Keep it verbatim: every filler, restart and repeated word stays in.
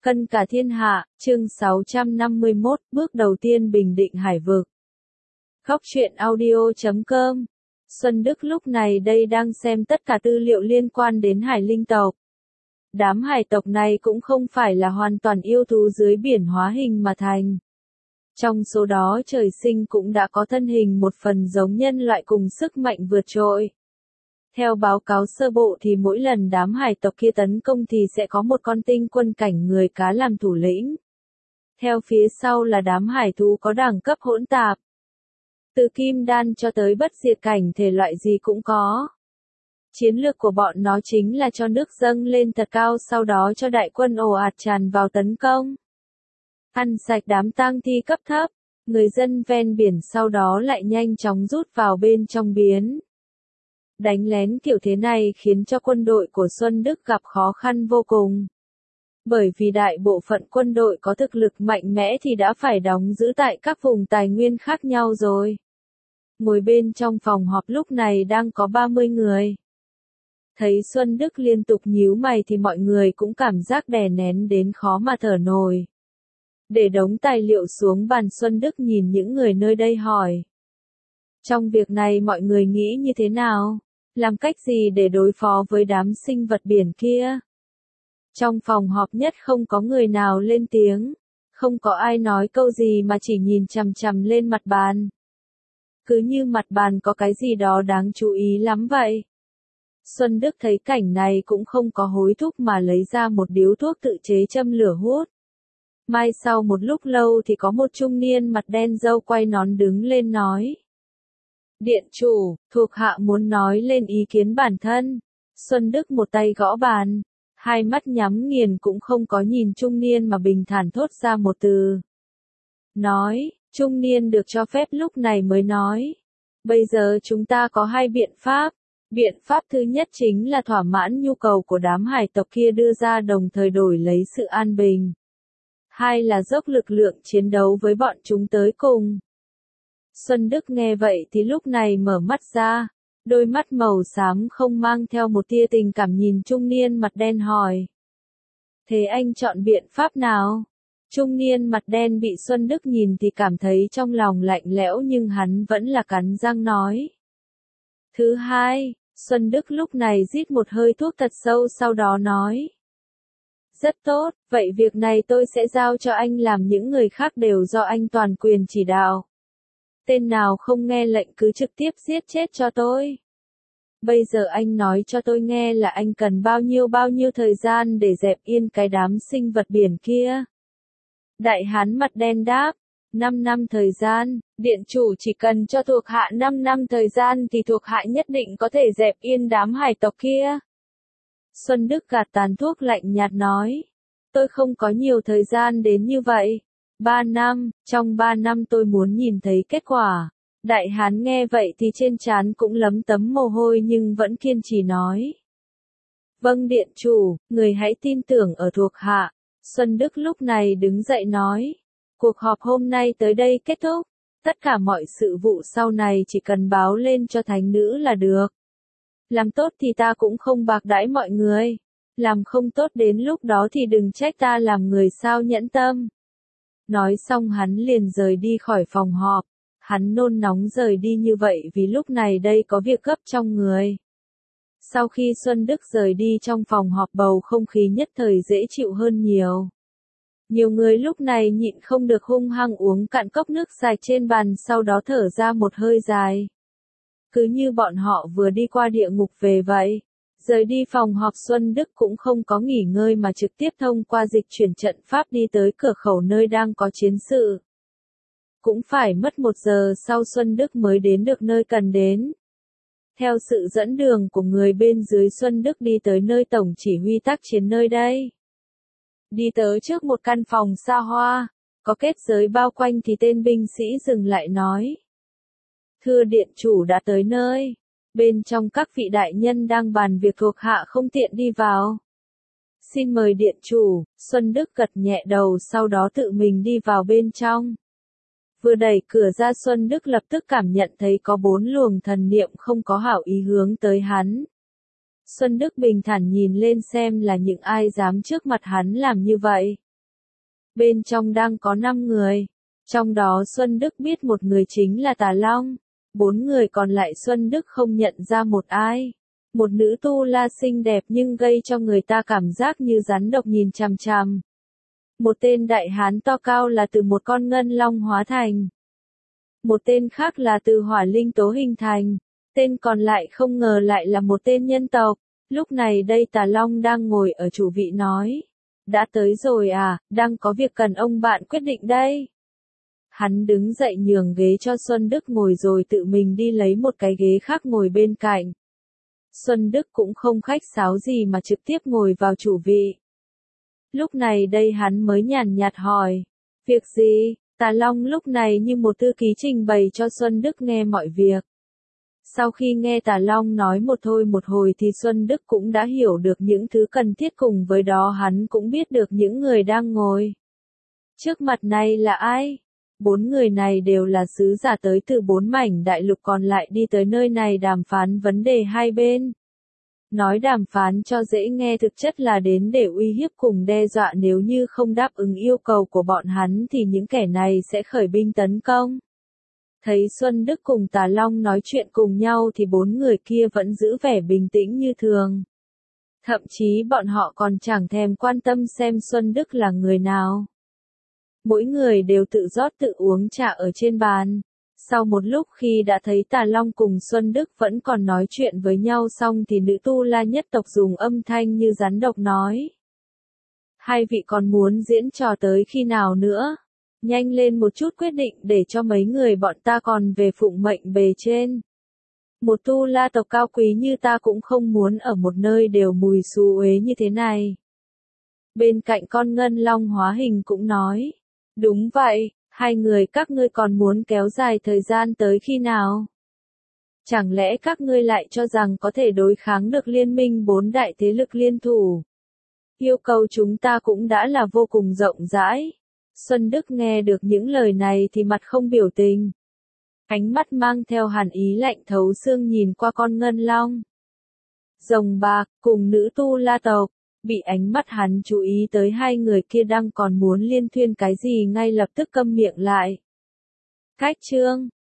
Cân cả thiên hạ, chương sáu trăm năm mươi mốt, bước đầu tiên bình định hải vực. Khóc chuyện audio chấm com. Xuân Đức lúc này đây đang xem tất cả tư liệu liên quan đến hải linh tộc. Đám hải tộc này cũng không phải là hoàn toàn yêu thú dưới biển hóa hình mà thành. Trong số đó trời sinh cũng đã có thân hình một phần giống nhân loại cùng sức mạnh vượt trội. Theo báo cáo sơ bộ thì mỗi lần đám hải tộc kia tấn công thì sẽ có một con tinh quân cảnh người cá làm thủ lĩnh. Theo phía sau là đám hải thú có đẳng cấp hỗn tạp. Từ kim đan cho tới bất diệt cảnh thể loại gì cũng có. Chiến lược của bọn nó chính là cho nước dâng lên thật cao, sau đó cho đại quân ồ ạt tràn vào tấn công. Ăn sạch đám tang thi cấp thấp, người dân ven biển sau đó lại nhanh chóng rút vào bên trong biến. Đánh lén kiểu thế này khiến cho quân đội của Xuân Đức gặp khó khăn vô cùng. Bởi vì đại bộ phận quân đội có thực lực mạnh mẽ thì đã phải đóng giữ tại các vùng tài nguyên khác nhau rồi. Ngồi bên trong phòng họp lúc này đang có ba mươi người. Thấy Xuân Đức liên tục nhíu mày thì mọi người cũng cảm giác đè nén đến khó mà thở nổi. Để đống tài liệu xuống bàn, Xuân Đức nhìn những người nơi đây hỏi. Trong việc này mọi người nghĩ như thế nào? Làm cách gì để đối phó với đám sinh vật biển kia? Trong phòng họp nhất không có người nào lên tiếng. Không có ai nói câu gì mà chỉ nhìn chằm chằm lên mặt bàn. Cứ như mặt bàn có cái gì đó đáng chú ý lắm vậy. Xuân Đức thấy cảnh này cũng không có hối thúc mà lấy ra một điếu thuốc tự chế châm lửa hút. Mai sau một lúc lâu thì có một trung niên mặt đen râu quay nón đứng lên nói. Điện chủ, thuộc hạ muốn nói lên ý kiến bản thân. Xuân Đức một tay gõ bàn, hai mắt nhắm nghiền cũng không có nhìn trung niên mà bình thản thốt ra một từ. Nói, trung niên được cho phép lúc này mới nói. Bây giờ chúng ta có hai biện pháp. Biện pháp thứ nhất chính là thỏa mãn nhu cầu của đám hải tộc kia đưa ra, đồng thời đổi lấy sự an bình. Hai là dốc lực lượng chiến đấu với bọn chúng tới cùng. Xuân Đức nghe vậy thì lúc này mở mắt ra, đôi mắt màu xám không mang theo một tia tình cảm nhìn trung niên mặt đen hỏi. Thế anh chọn biện pháp nào? Trung niên mặt đen bị Xuân Đức nhìn thì cảm thấy trong lòng lạnh lẽo, nhưng hắn vẫn là cắn răng nói. Thứ hai, Xuân Đức lúc này rít một hơi thuốc thật sâu sau đó nói. Rất tốt, vậy việc này tôi sẽ giao cho anh làm, những người khác đều do anh toàn quyền chỉ đạo. Tên nào không nghe lệnh cứ trực tiếp giết chết cho tôi. Bây giờ anh nói cho tôi nghe là anh cần bao nhiêu bao nhiêu thời gian để dẹp yên cái đám sinh vật biển kia. Đại hán mặt đen đáp, năm năm thời gian, điện chủ chỉ cần cho thuộc hạ năm năm thời gian thì thuộc hạ nhất định có thể dẹp yên đám hải tộc kia. Xuân Đức gạt tàn thuốc lạnh nhạt nói, tôi không có nhiều thời gian đến như vậy. Ba năm, trong ba năm tôi muốn nhìn thấy kết quả. Đại hán nghe vậy thì trên trán cũng lấm tấm mồ hôi nhưng vẫn kiên trì nói. Vâng điện chủ, người hãy tin tưởng ở thuộc hạ. Xuân Đức lúc này đứng dậy nói. Cuộc họp hôm nay tới đây kết thúc. Tất cả mọi sự vụ sau này chỉ cần báo lên cho thánh nữ là được. Làm tốt thì ta cũng không bạc đãi mọi người. Làm không tốt đến lúc đó thì đừng trách ta làm người sao nhẫn tâm. Nói xong hắn liền rời đi khỏi phòng họp. Hắn nôn nóng rời đi như vậy vì lúc này đây có việc gấp trong người. Sau khi Xuân Đức rời đi trong phòng họp, bầu không khí nhất thời dễ chịu hơn nhiều. Nhiều người lúc này nhịn không được hung hăng uống cạn cốc nước sạch trên bàn, sau đó thở ra một hơi dài. Cứ như bọn họ vừa đi qua địa ngục về vậy. Rời đi phòng họp, Xuân Đức cũng không có nghỉ ngơi mà trực tiếp thông qua dịch chuyển trận pháp đi tới cửa khẩu nơi đang có chiến sự. Cũng phải mất một giờ sau Xuân Đức mới đến được nơi cần đến. Theo sự dẫn đường của người bên dưới, Xuân Đức đi tới nơi tổng chỉ huy tác chiến nơi đây. Đi tới trước một căn phòng xa hoa, có kết giới bao quanh thì tên binh sĩ dừng lại nói. Thưa điện chủ đã tới nơi. Bên trong các vị đại nhân đang bàn việc, thuộc hạ không tiện đi vào. Xin mời điện chủ. Xuân Đức gật nhẹ đầu sau đó tự mình đi vào bên trong. Vừa đẩy cửa ra, Xuân Đức lập tức cảm nhận thấy có bốn luồng thần niệm không có hảo ý hướng tới hắn. Xuân Đức bình thản nhìn lên xem là những ai dám trước mặt hắn làm như vậy. Bên trong đang có năm người. Trong đó Xuân Đức biết một người chính là Tà Long. Bốn người còn lại Xuân Đức không nhận ra một ai. Một nữ tu la xinh đẹp nhưng gây cho người ta cảm giác như rắn độc nhìn chằm chằm. Một tên đại hán to cao là từ một con ngân long hóa thành. Một tên khác là từ hỏa linh tố hình thành. Tên còn lại không ngờ lại là một tên nhân tộc. Lúc này đây Tà Long đang ngồi ở chủ vị nói. Đã tới rồi à, đang có việc cần ông bạn quyết định đây. Hắn đứng dậy nhường ghế cho Xuân Đức ngồi rồi tự mình đi lấy một cái ghế khác ngồi bên cạnh. Xuân Đức cũng không khách sáo gì mà trực tiếp ngồi vào chủ vị. Lúc này đây hắn mới nhàn nhạt hỏi. Việc gì? Tà Long lúc này như một thư ký trình bày cho Xuân Đức nghe mọi việc. Sau khi nghe Tà Long nói một thôi một hồi thì Xuân Đức cũng đã hiểu được những thứ cần thiết, cùng với đó hắn cũng biết được những người đang ngồi trước mặt này là ai. Bốn người này đều là sứ giả tới từ bốn mảnh đại lục còn lại đi tới nơi này đàm phán vấn đề hai bên. Nói đàm phán cho dễ nghe thực chất là đến để uy hiếp cùng đe dọa, nếu như không đáp ứng yêu cầu của bọn hắn thì những kẻ này sẽ khởi binh tấn công. Thấy Xuân Đức cùng Tà Long nói chuyện cùng nhau thì bốn người kia vẫn giữ vẻ bình tĩnh như thường. Thậm chí bọn họ còn chẳng thèm quan tâm xem Xuân Đức là người nào. Mỗi người đều tự rót tự uống trà ở trên bàn. Sau một lúc khi đã thấy Tà Long cùng Xuân Đức vẫn còn nói chuyện với nhau xong thì nữ tu la nhất tộc dùng âm thanh như rắn độc nói. Hai vị còn muốn diễn trò tới khi nào nữa? Nhanh lên một chút quyết định để cho mấy người bọn ta còn về phụng mệnh bề trên. Một tu la tộc cao quý như ta cũng không muốn ở một nơi đều mùi xú uế như thế này. Bên cạnh con ngân long hóa hình cũng nói. Đúng vậy, hai người các ngươi còn muốn kéo dài thời gian tới khi nào? Chẳng lẽ các ngươi lại cho rằng có thể đối kháng được liên minh bốn đại thế lực liên thủ? Yêu cầu chúng ta cũng đã là vô cùng rộng rãi. Xuân Đức nghe được những lời này thì mặt không biểu tình. Ánh mắt mang theo hàn ý lạnh thấu xương nhìn qua con ngân long. Rồng bạc cùng nữ tu la tộc. Bị ánh mắt hắn chú ý tới hai người kia đang còn muốn liên thuyên cái gì ngay lập tức câm miệng lại. Cách chương